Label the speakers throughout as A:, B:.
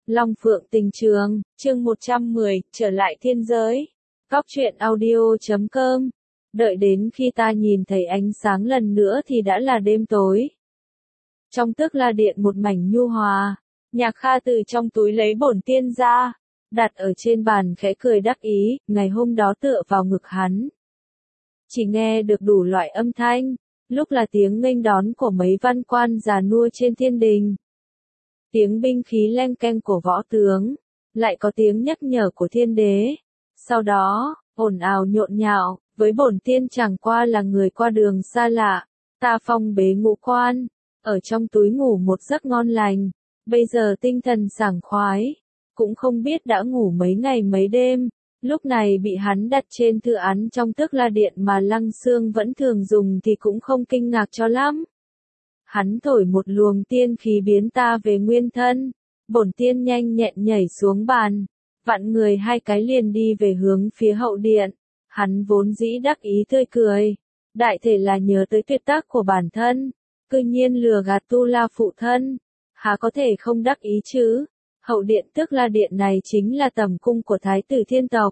A: Long Phượng Tình Trường, chương 110, trở lại thiên giới. Góc truyện audio.com. Đợi đến khi ta nhìn thấy ánh sáng lần nữa thì đã là đêm tối. Trong Tức La Điện một mảnh nhu hòa, Nhạc Kha từ trong túi lấy bổn tiên ra, đặt ở trên bàn khẽ cười đắc ý, ngày hôm đó tựa vào ngực hắn. Chỉ nghe được đủ loại âm thanh, lúc là tiếng nghênh đón của mấy văn quan già nua trên thiên đình. Tiếng binh khí leng keng của võ tướng, lại có tiếng nhắc nhở của thiên đế. Sau đó, ồn ào nhộn nhạo, với bổn tiên chẳng qua là người qua đường xa lạ, ta phong bế ngũ quan, ở trong túi ngủ một giấc ngon lành, bây giờ tinh thần sảng khoái, cũng không biết đã ngủ mấy ngày mấy đêm, lúc này bị hắn đặt trên thư án trong Tức La Điện mà Lăng Xương vẫn thường dùng thì cũng không kinh ngạc cho lắm. Hắn thổi một luồng tiên khí biến ta về nguyên thân, bổn tiên nhanh nhẹn nhảy xuống bàn, vặn người hai cái liền đi về hướng phía hậu điện. Hắn vốn dĩ đắc ý tươi cười, đại thể là nhớ tới tuyệt tác của bản thân, cư nhiên lừa gạt Tu La phụ thân, há có thể không đắc ý chứ? Hậu điện Tức La Điện này chính là tầm cung của Thái tử thiên tộc.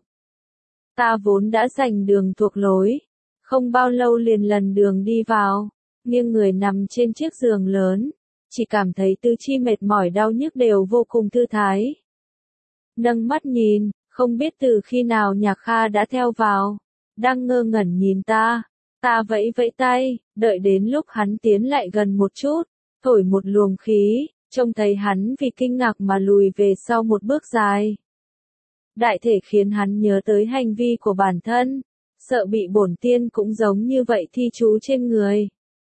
A: Ta vốn đã giành đường thuộc lối, không bao lâu liền lần đường đi vào. Nhưng người nằm trên chiếc giường lớn, chỉ cảm thấy tứ chi mệt mỏi đau nhức đều vô cùng thư thái. Nâng mắt nhìn, không biết từ khi nào Nhạc Kha đã theo vào, đang ngơ ngẩn nhìn ta. Ta vẫy vẫy tay, đợi đến lúc hắn tiến lại gần một chút, thổi một luồng khí, trông thấy hắn vì kinh ngạc mà lùi về sau một bước dài. Đại thể khiến hắn nhớ tới hành vi của bản thân, sợ bị bổn tiên cũng giống như vậy thi chú trên người.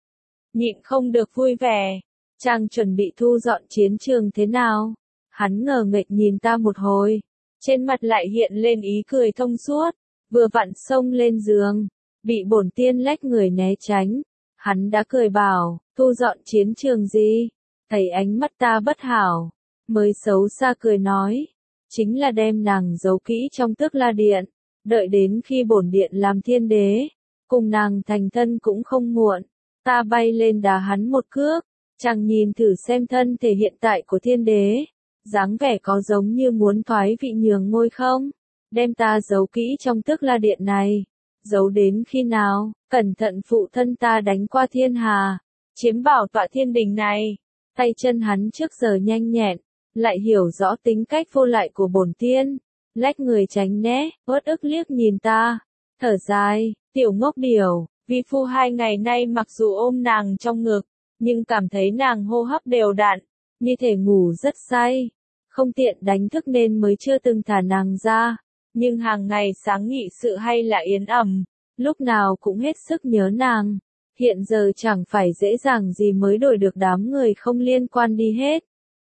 A: Nhịn không được vui vẻ, chàng chuẩn bị thu dọn chiến trường thế nào? Hắn ngờ nghệch nhìn ta một hồi, trên mặt lại hiện lên ý cười thông suốt, vừa vặn xông lên giường, bị bổn tiên lách người né tránh. Hắn đã cười bảo, thu dọn chiến trường gì? Thấy ánh mắt ta bất hảo, mới xấu xa cười nói, chính là đem nàng giấu kỹ trong Tức La Điện, đợi đến khi bổn điện làm thiên đế, cùng nàng thành thân cũng không muộn. Ta bay lên đá hắn một cước, chàng nhìn thử xem thân thể hiện tại của thiên đế, dáng vẻ có giống như muốn thoái vị nhường ngôi không? Đem ta giấu kỹ trong Tức La Điện này, giấu đến khi nào, cẩn thận phụ thân ta đánh qua thiên hà, chiếm bảo tọa thiên đình này. Tay chân hắn trước giờ nhanh nhẹn, lại hiểu rõ tính cách vô lại của bổn tiên, lách người tránh né, uất ức liếc nhìn ta, thở dài, tiểu ngốc điểu. Vi phu 2 ngày nay mặc dù ôm nàng trong ngực, nhưng cảm thấy nàng hô hấp đều đặn, như thể ngủ rất say, không tiện đánh thức nên mới chưa từng thả nàng ra, nhưng hàng ngày sáng nghị sự hay là yến ẩm, lúc nào cũng hết sức nhớ nàng, hiện giờ chẳng phải dễ dàng gì mới đổi được đám người không liên quan đi hết.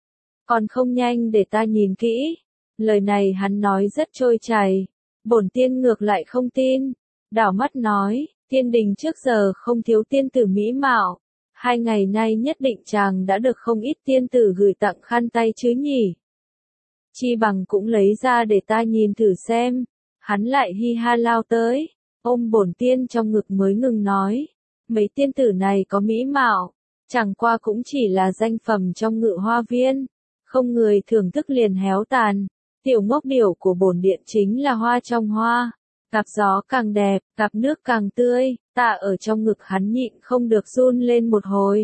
A: Còn không nhanh để ta nhìn kỹ, lời này hắn nói rất trôi chảy, bổn tiên ngược lại không tin, đảo mắt nói. Thiên đình trước giờ không thiếu tiên tử mỹ mạo, 2 ngày nay nhất định chàng đã được không ít tiên tử gửi tặng khăn tay chứ nhỉ. Chi bằng cũng lấy ra để ta nhìn thử xem, hắn lại hi ha lao tới, ôm bổn tiên trong ngực mới ngừng nói, mấy tiên tử này có mỹ mạo, chẳng qua cũng chỉ là danh phẩm trong Ngự Hoa Viên, không người thưởng thức liền héo tàn, tiểu ngốc điểu của bổn điện chính là hoa trong hoa. Cặp gió càng đẹp, cặp nước càng tươi, ta ở trong ngực hắn nhịn không được run lên một hồi.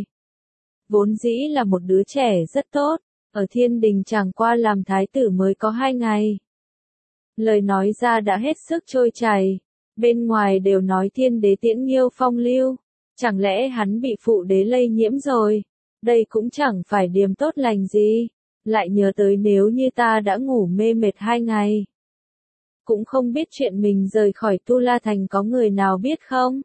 A: Vốn dĩ là một đứa trẻ rất tốt, ở thiên đình chẳng qua làm thái tử mới có 2 ngày. Lời nói ra đã hết sức trôi chảy, bên ngoài đều nói thiên đế tiễn nghiêu phong lưu, chẳng lẽ hắn bị phụ đế lây nhiễm rồi, đây cũng chẳng phải điềm tốt lành gì, lại nhớ tới nếu như ta đã ngủ mê mệt 2 ngày. Cũng không biết chuyện mình rời khỏi Tu La Thành có người nào biết không?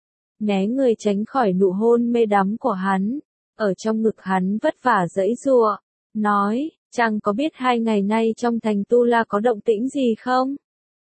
A: Né người tránh khỏi nụ hôn mê đắm của hắn, ở trong ngực hắn vất vả giãy giụa, nói, chàng có biết 2 ngày nay trong thành Tu La có động tĩnh gì không?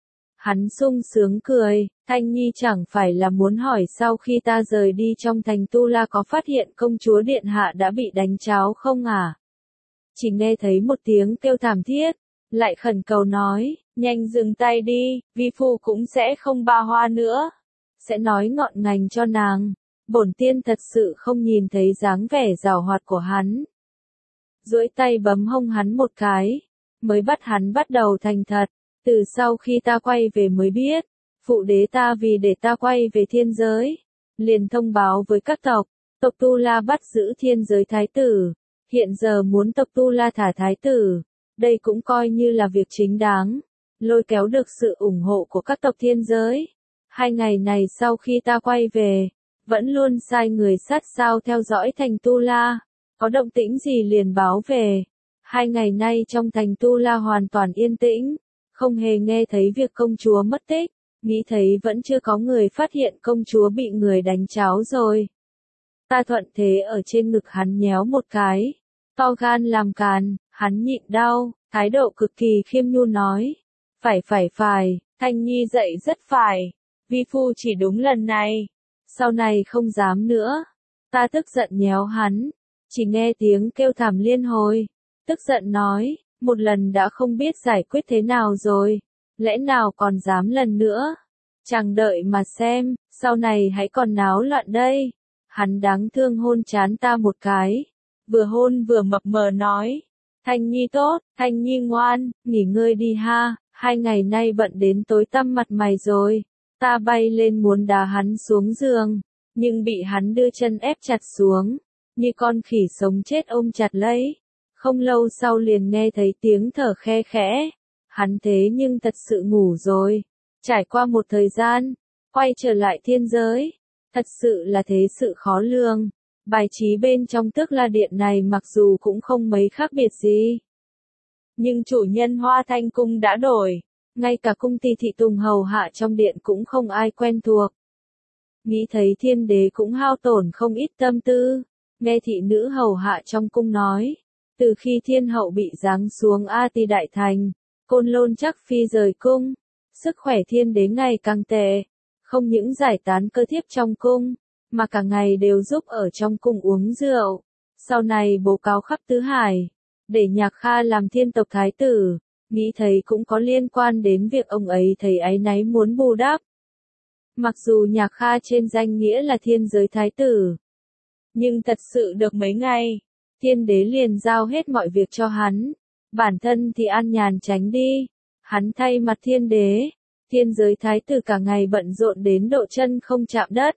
A: Hắn sung sướng cười, Thanh Nhi chẳng phải là muốn hỏi sau khi ta rời đi trong thành Tu La có phát hiện công chúa điện hạ đã bị đánh cháo không à? Chỉ nghe thấy một tiếng kêu thảm thiết, lại khẩn cầu nói, nhanh dừng tay đi, vi phu cũng sẽ không ba hoa nữa, sẽ nói ngọn ngành cho nàng. Bổn tiên thật sự không nhìn thấy dáng vẻ giàu hoạt của hắn. Duỗi tay bấm hông hắn một cái, mới bắt hắn bắt đầu thành thật. Từ sau khi ta quay về mới biết, phụ đế ta vì để ta quay về thiên giới, liền thông báo với các tộc, tộc Tu La bắt giữ thiên giới thái tử, hiện giờ muốn tộc Tu La thả thái tử, đây cũng coi như là việc chính đáng, lôi kéo được sự ủng hộ của các tộc thiên giới. 2 ngày này sau khi ta quay về, vẫn luôn sai người sát sao theo dõi thành Tu La, có động tĩnh gì liền báo về. 2 ngày nay trong thành Tu La hoàn toàn yên tĩnh, không hề nghe thấy việc công chúa mất tích, nghĩ thấy vẫn chưa có người phát hiện công chúa bị người đánh cháo rồi. Ta thuận thế ở trên ngực hắn nhéo một cái, to gan làm càn, hắn nhịn đau, thái độ cực kỳ khiêm nhu nói. Phải, Thanh Nhi dạy rất phải, vi phu chỉ đúng lần này, sau này không dám nữa. Ta tức giận nhéo hắn, chỉ nghe tiếng kêu thảm liên hồi, tức giận nói, một lần đã không biết giải quyết thế nào rồi, lẽ nào còn dám lần nữa, chẳng đợi mà xem, sau này hãy còn náo loạn đây. Hắn đáng thương hôn trán ta một cái, vừa hôn vừa mập mờ nói, Thanh Nhi tốt, Thanh Nhi ngoan, nghỉ ngơi đi ha, 2 ngày nay bận đến tối tăm mặt mày rồi. Ta bay lên muốn đá hắn xuống giường, nhưng bị hắn đưa chân ép chặt xuống, như con khỉ sống chết ôm chặt lấy. Không lâu sau liền nghe thấy tiếng thở khe khẽ, hắn thế nhưng thật sự ngủ rồi. Trải qua một thời gian, quay trở lại thiên giới, thật sự là thế sự khó lường. Bài trí bên trong Tước La Điện này mặc dù cũng không mấy khác biệt gì, nhưng chủ nhân Hoa Thanh Cung đã đổi, ngay cả cung ty thị tùng hầu hạ trong điện cũng không ai quen thuộc. Nghĩ thấy thiên đế cũng hao tổn không ít tâm tư, nghe thị nữ hầu hạ trong cung nói, từ khi thiên hậu bị giáng xuống A Ti Đại Thành, Côn Lôn chắc phi rời cung, sức khỏe thiên đế ngày càng tệ, không những giải tán cơ thiếp trong cung, mà cả ngày đều giúp ở trong cung uống rượu, sau này bố cáo khắp tứ hải, để Nhạc Kha làm thiên tộc thái tử, nghĩ thấy cũng có liên quan đến việc ông ấy thấy áy náy muốn bù đắp. Mặc dù Nhạc Kha trên danh nghĩa là thiên giới thái tử, nhưng thật sự được mấy ngày, thiên đế liền giao hết mọi việc cho hắn, bản thân thì an nhàn tránh đi, hắn thay mặt thiên đế, thiên giới thái tử cả ngày bận rộn đến độ chân không chạm đất.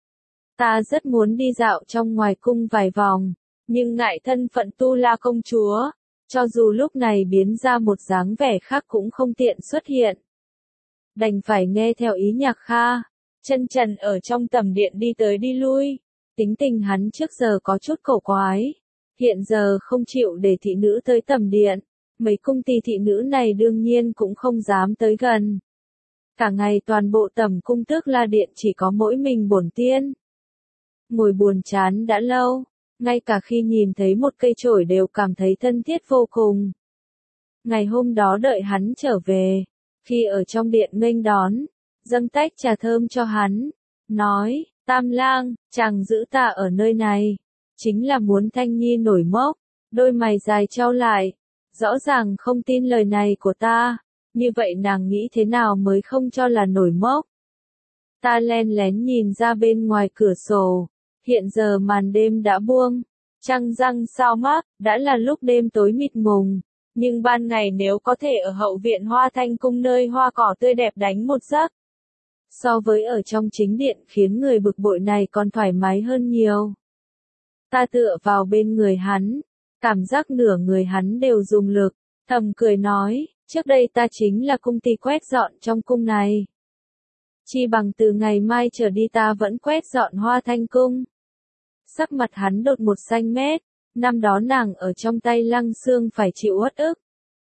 A: Ta rất muốn đi dạo trong ngoài cung vài vòng, nhưng ngại thân phận Tu La công chúa, cho dù lúc này biến ra một dáng vẻ khác cũng không tiện xuất hiện. Đành phải nghe theo ý Nhạc Kha, chân trần ở trong tầm điện đi tới đi lui, tính tình hắn trước giờ có chút cổ quái, hiện giờ không chịu để thị nữ tới tầm điện, mấy cung ty thị nữ này đương nhiên cũng không dám tới gần. Cả ngày toàn bộ tầm cung Tước La Điện chỉ có mỗi mình bổn tiên. Ngồi buồn chán đã lâu, ngay cả khi nhìn thấy một cây chổi đều cảm thấy thân thiết vô cùng. Ngày hôm đó đợi hắn trở về, khi ở trong điện nghênh đón, dâng tách trà thơm cho hắn, nói, Tam Lang, chàng giữ ta ở nơi này, chính là muốn Thanh Nhi nổi mốc, đôi mày dài trao lại, rõ ràng không tin lời này của ta, như vậy nàng nghĩ thế nào mới không cho là nổi mốc. Ta len lén nhìn ra bên ngoài cửa sổ, hiện giờ màn đêm đã buông, trăng răng sao mắc, đã là lúc đêm tối mịt mùng, nhưng ban ngày nếu có thể ở hậu viện Hoa Thanh Cung nơi hoa cỏ tươi đẹp đánh một giấc, so với ở trong chính điện khiến người bực bội này còn thoải mái hơn nhiều. Ta tựa vào bên người hắn, cảm giác nửa người hắn đều dùng lực, thầm cười nói, trước đây ta chính là cung ty quét dọn trong cung này. Chi bằng từ ngày mai trở đi ta vẫn quét dọn Hoa Thanh Cung. Sắc mặt hắn đột một xanh mét, năm đó nàng ở trong tay Lăng Xương phải chịu uất ức.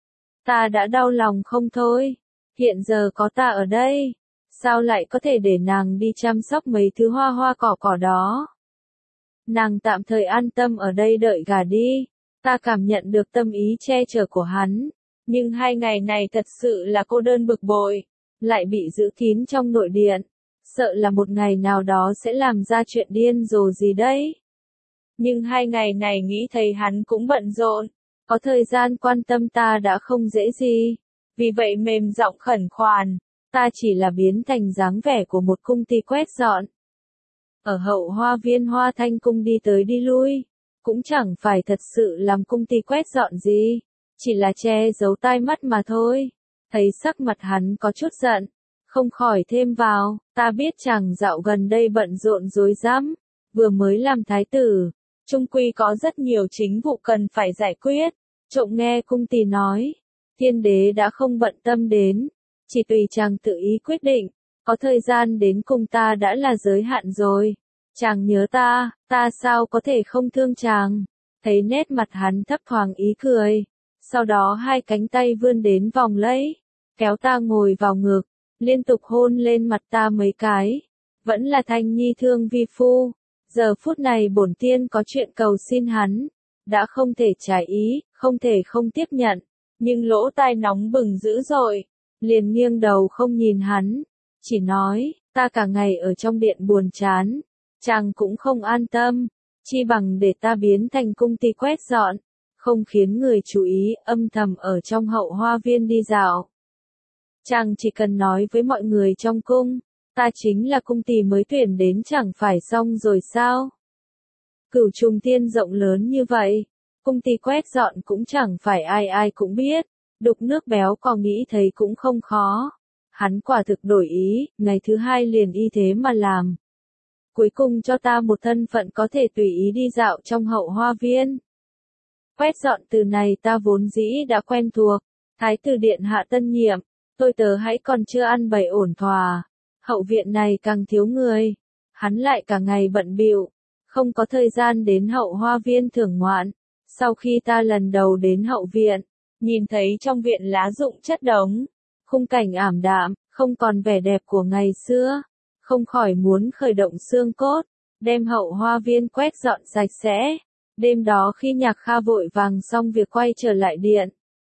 A: Ta đã đau lòng không thôi, hiện giờ có ta ở đây, sao lại có thể để nàng đi chăm sóc mấy thứ hoa hoa cỏ cỏ đó. Nàng tạm thời an tâm ở đây đợi gả đi, ta cảm nhận được tâm ý che chở của hắn, nhưng 2 ngày này thật sự là cô đơn bực bội, lại bị giữ kín trong nội điện, sợ là một ngày nào đó sẽ làm ra chuyện điên rồ gì đấy. Nhưng 2 ngày này nghĩ thấy hắn cũng bận rộn, có thời gian quan tâm ta đã không dễ gì, vì vậy mềm giọng khẩn khoản, ta chỉ là biến thành dáng vẻ của một cung ty quét dọn. Ở hậu hoa viên Hoa Thanh Cung đi tới đi lui, cũng chẳng phải thật sự làm cung ty quét dọn gì, chỉ là che giấu tai mắt mà thôi. Thấy sắc mặt hắn có chút giận, không khỏi thêm vào, ta biết chàng dạo gần đây bận rộn rối rắm, vừa mới làm thái tử, chung quy có rất nhiều chính vụ cần phải giải quyết. Trộm nghe cung tỳ nói, thiên đế đã không bận tâm đến, chỉ tùy chàng tự ý quyết định, có thời gian đến cùng ta đã là giới hạn rồi. Chàng nhớ ta sao có thể không thương chàng. Thấy nét mặt hắn thấp thoáng ý cười, sau đó hai cánh tay vươn đến vòng lấy, kéo ta ngồi vào ngực, liên tục hôn lên mặt ta mấy cái. Vẫn là Thanh Nhi thương vi phu, giờ phút này bổn tiên có chuyện cầu xin hắn, đã không thể trái ý, không thể không tiếp nhận, nhưng lỗ tai nóng bừng dữ dội, liền nghiêng đầu không nhìn hắn, chỉ nói, ta cả ngày ở trong điện buồn chán, chàng cũng không an tâm, chi bằng để ta biến thành cung ty quét dọn, không khiến người chú ý, âm thầm ở trong hậu hoa viên đi dạo. Chàng chỉ cần nói với mọi người trong cung, ta chính là cung tỳ mới tuyển đến chẳng phải xong rồi sao? Cửu Trùng Tiên rộng lớn như vậy, cung tỳ quét dọn cũng chẳng phải ai ai cũng biết, đục nước béo có nghĩ thấy cũng không khó. Hắn quả thực đổi ý, ngày thứ hai liền y thế mà làm. Cuối cùng cho ta một thân phận có thể tùy ý đi dạo trong hậu hoa viên. Quét dọn từ này ta vốn dĩ đã quen thuộc, thái tử điện hạ tân nhiệm, tôi tớ hãy còn chưa ăn bày ổn thỏa, hậu viện này càng thiếu người, hắn lại cả ngày bận bịu, không có thời gian đến hậu hoa viên thưởng ngoạn. Sau khi ta lần đầu đến hậu viện, nhìn thấy trong viện lá rụng chất đống, khung cảnh ảm đạm, không còn vẻ đẹp của ngày xưa, không khỏi muốn khởi động xương cốt, đem hậu hoa viên quét dọn sạch sẽ. Đêm đó khi Nhạc Kha vội vàng xong việc quay trở lại điện,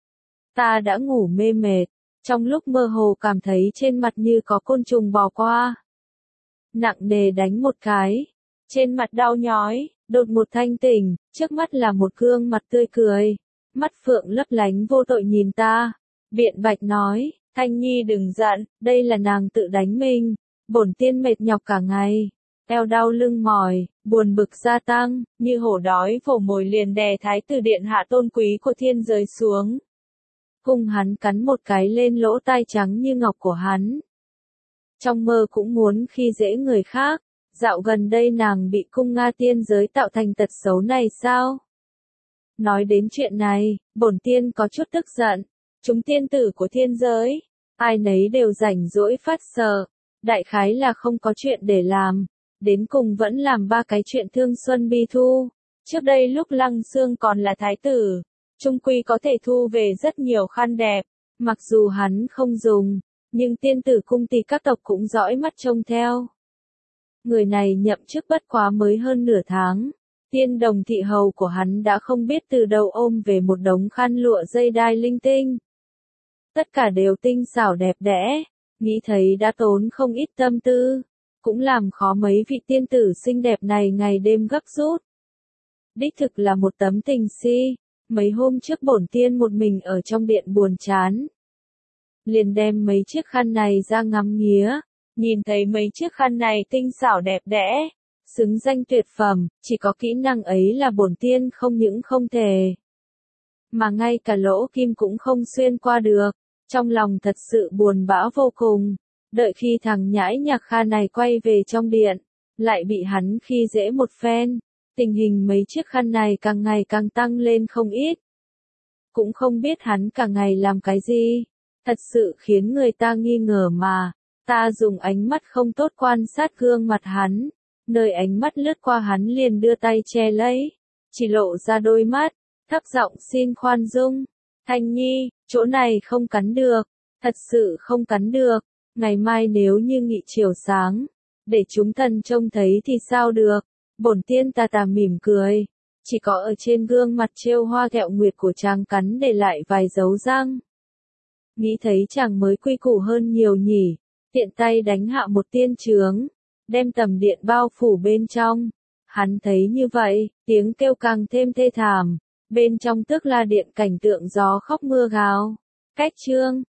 A: ta đã ngủ mê mệt, trong lúc mơ hồ cảm thấy trên mặt như có côn trùng bò qua. Nặng nề đánh một cái, trên mặt đau nhói, đột một thanh tỉnh, trước mắt là một gương mặt tươi cười, mắt phượng lấp lánh vô tội nhìn ta, biện bạch nói, Thanh Nhi đừng giận, đây là nàng tự đánh mình, bổn tiên mệt nhọc cả ngày, eo đau lưng mỏi, buồn bực gia tăng, như hổ đói vồ mồi liền đè thái tử điện hạ tôn quý của thiên giới xuống. Hung hắn cắn một cái lên lỗ tai trắng như ngọc của hắn. Trong mơ cũng muốn khi dễ người khác, dạo gần đây nàng bị cung Nga tiên giới tạo thành tật xấu này sao? Nói đến chuyện này, bổn tiên có chút tức giận, chúng tiên tử của thiên giới, ai nấy đều rảnh rỗi phát sờ, đại khái là không có chuyện để làm, đến cùng vẫn làm ba cái chuyện thương xuân bi thu. Trước đây lúc Lăng Xương còn là thái tử, trung quy có thể thu về rất nhiều khăn đẹp, mặc dù hắn không dùng, nhưng tiên tử cung tỳ các tộc cũng dõi mắt trông theo. Người này nhậm chức bất quá mới hơn nửa tháng, tiên đồng thị hầu của hắn đã không biết từ đâu ôm về một đống khăn lụa dây đai linh tinh. Tất cả đều tinh xảo đẹp đẽ, nghĩ thấy đã tốn không ít tâm tư, cũng làm khó mấy vị tiên tử xinh đẹp này ngày đêm gấp rút. Đích thực là một tấm tình si, mấy hôm trước bổn tiên một mình ở trong điện buồn chán. Liền đem mấy chiếc khăn này ra ngắm nghía, nhìn thấy mấy chiếc khăn này tinh xảo đẹp đẽ, xứng danh tuyệt phẩm, chỉ có kỹ năng ấy là bổn tiên không những không thể, mà ngay cả lỗ kim cũng không xuyên qua được, trong lòng thật sự buồn bã vô cùng, đợi khi thằng nhãi Nhạc Kha này quay về trong điện, lại bị hắn khi dễ một phen, tình hình mấy chiếc khăn này càng ngày càng tăng lên không ít. Cũng không biết hắn cả ngày làm cái gì, thật sự khiến người ta nghi ngờ mà, ta dùng ánh mắt không tốt quan sát gương mặt hắn, nơi ánh mắt lướt qua hắn liền đưa tay che lấy, chỉ lộ ra đôi mắt, thấp giọng xin khoan dung, Thanh Nhi, chỗ này không cắn được, thật sự không cắn được, ngày mai nếu như nghị chiều sáng, để chúng thần trông thấy thì sao được, bổn tiên tà tà mỉm cười, chỉ có ở trên gương mặt trêu hoa thẹo nguyệt của chàng cắn để lại vài dấu răng. Nghĩ thấy chàng mới quy củ hơn nhiều nhỉ, tiện tay đánh hạ một tiên chướng, đem tầm điện bao phủ bên trong. Hắn thấy như vậy, tiếng kêu càng thêm thê thảm, bên trong tức là điện cảnh tượng gió khóc mưa gào. Cách chương